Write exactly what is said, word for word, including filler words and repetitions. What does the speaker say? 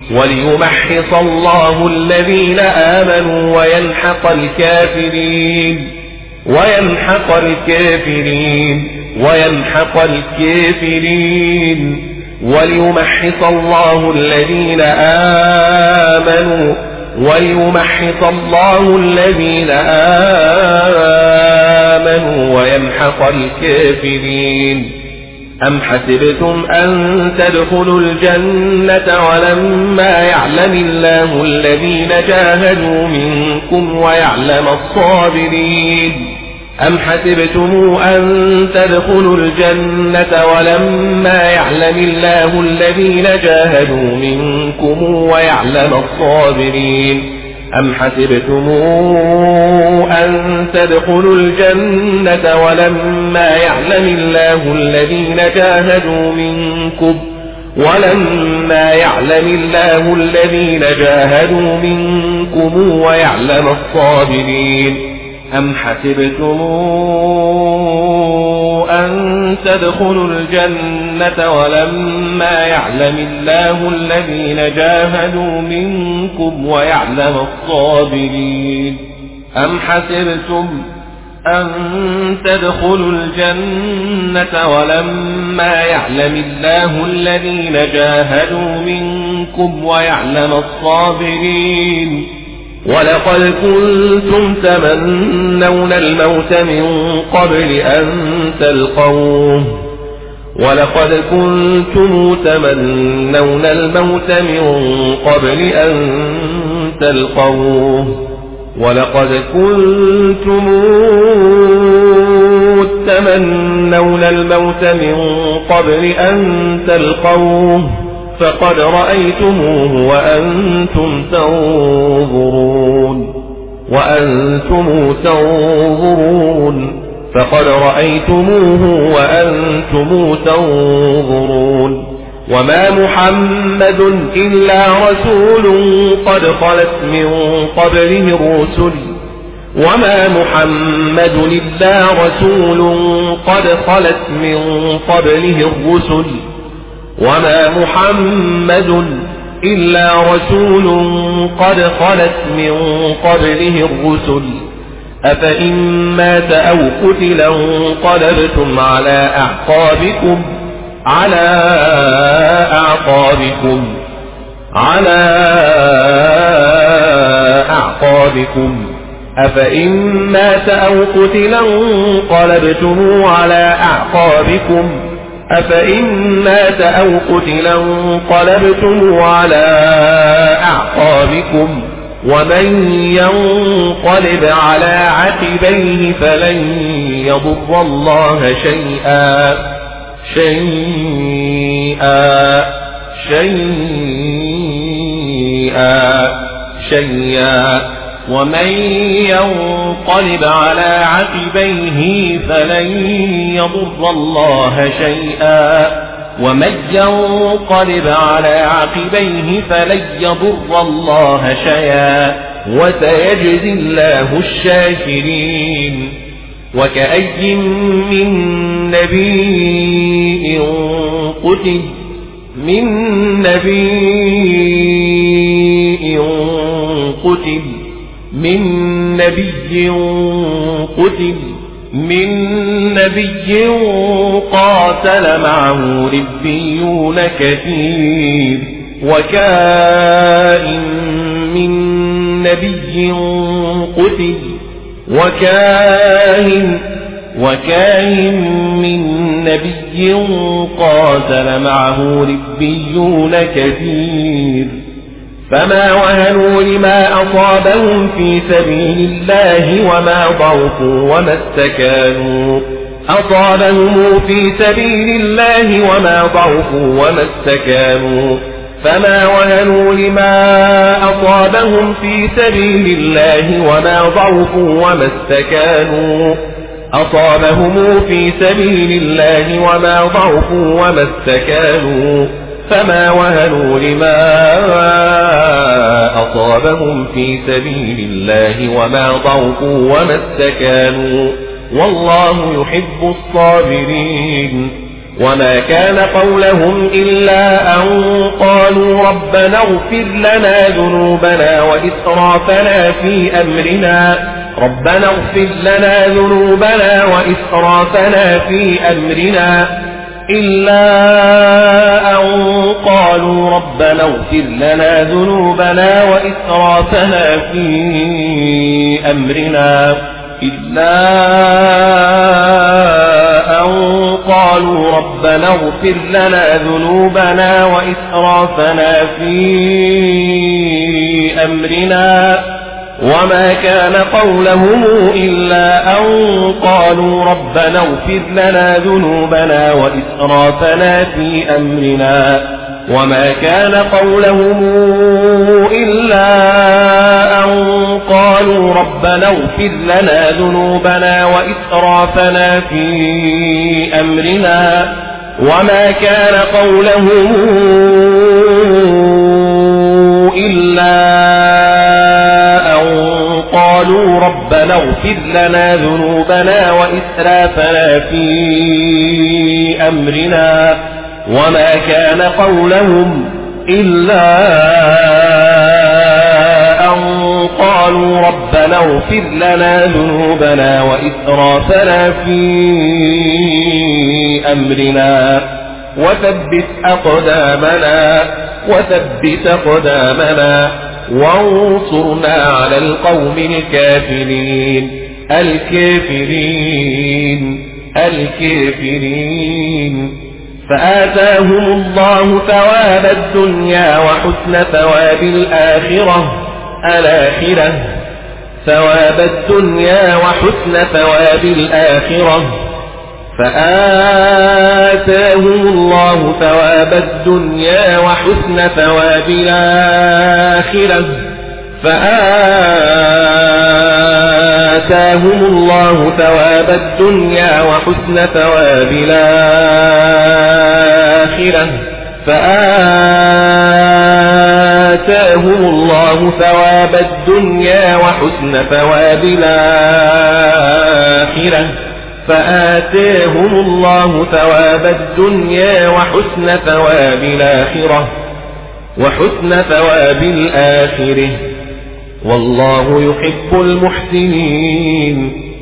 وليمحص الله الذين آمنوا ويمحق الكافرين ويمحق الكافرين ويمحق الكافرين وليمحص الله الذين آمنوا وليمحص الله الذين آمنوا ويمحق الكافرين. أم حسبتم أن تدخلوا الجنة ولما يعلم الله الذين جاهدوا منكم ويعلم الصابرين أم حسبتم أن تدخلوا الجنة ولما يعلم الله الذين جاهدوا منكم ويعلم الصابرين أم حسبتم أن تدخلوا الجنة ولما يعلم الله الذين جاهدوا منكم ولما يعلم الله الذين جاهدوا منكم ويعلم الصابرين أم حسبتم أن تدخلوا الجنة ولما يعلم الله الذين جاهدوا منكم ويعلم الصابرين أم حسبتم أن تدخلوا الجنة ولما يعلم الله الذين جاهدوا منكم ويعلم الصابرين ولقد كنتم تمنون الموت من قبل أن تلقوه ولقد كنتم تمنون الموت من قبل أن تلقوه ولقد كنتم تمنون الموت من قبل أن تلقوه فقد رأيتموه وأنتم تنظرون وأنتم تنظرون فقد رأيتموه وأنتم تنظرون وما محمد إلا رسول قد خلت من قبله الرسل وما محمد إلا رسول قد خلت من قبله الرسل وما محمد إلا رسول قد خلت من قبله الرسل أفإن مات أو قتل انقلبتم على أعقابكم على أعقابكم على أعقابكم أفإن مات أو قتل انقلبتم على أعقابكم أفإن مات أو قتل انقلبتم على أعقابكم ومن ينقلب على عقبيه فلن يضر الله شيئا شيئا شيئا شيئا ومن ينقلب على عقبيه فلن يضر الله شيئا ومن ينقلب على عقبيه فلن يضر الله شيئا وسيجزي الله الشاكرين. وكأي من نبي قتل من نبي قتل من نبي قتل من نبي قاتل معه ربيون كثير وكائن من نبي قتل وكائن وكائن من نبي قاتل معه ربيون كثير فما وهنوا لما أصابهم في سبيل الله وما ضعفوا وما استكانوا أصابهم في سبيل الله وما ضعفوا وما استكانوا فما وهنوا لما أصابهم في سبيل الله وما ضعفوا وما استكانوا أصابهم في سبيل الله وما ضعفوا وما استكانوا فما وهنوا لما أصابهم في سبيل الله وما ضعفوا وما استكانوا والله يحب الصابرين. وما كان قولهم إلا أن قالوا ربنا اغفر لنا ذنوبنا وإسرافنا في أمرنا ربنا اغفر لنا ذنوبنا وإسرافنا في أمرنا إلا أن قالوا ربنا اغفر لنا ذنوبنا وإسرافنا في أمرنا إلا أن قالوا ربنا اغفر لنا ذنوبنا وإسرافنا في أمرنا وما كان قولهم إلا أن قالوا ربنا اغفر لنا ذنوبنا وإسرافنا في أمرنا وما كان قولهم إلا أن قالوا ربنا اغفر لنا ذنوبنا وإسرافنا في أمرنا وما كان قولهم إلا قالوا ربنا اغفر لنا ذنوبنا وإسرافنا في أمرنا وما كان قولهم إلا أن قالوا ربنا اغفر لنا ذنوبنا وإسرافنا في أمرنا وثبت أقدامنا وثبت أقدامنا وانصرنا على القوم الكافرين الكافرين الكافرين فآتاهم الله ثواب الدنيا وحسن ثواب الآخرة الآخرة ثواب الدنيا وحسن ثواب الآخرة فآتاهم الله ثواب الدنيا وحسن ثواب الآخرة فآتاهم الله ثواب الدنيا وحسن ثواب الآخرة فآتاهم الله ثواب الدنيا وحسن ثواب الآخرة فآتاهم الله ثواب الدنيا وحسن ثواب الآخرة وحسن ثواب الآخرة والله يحب المحسنين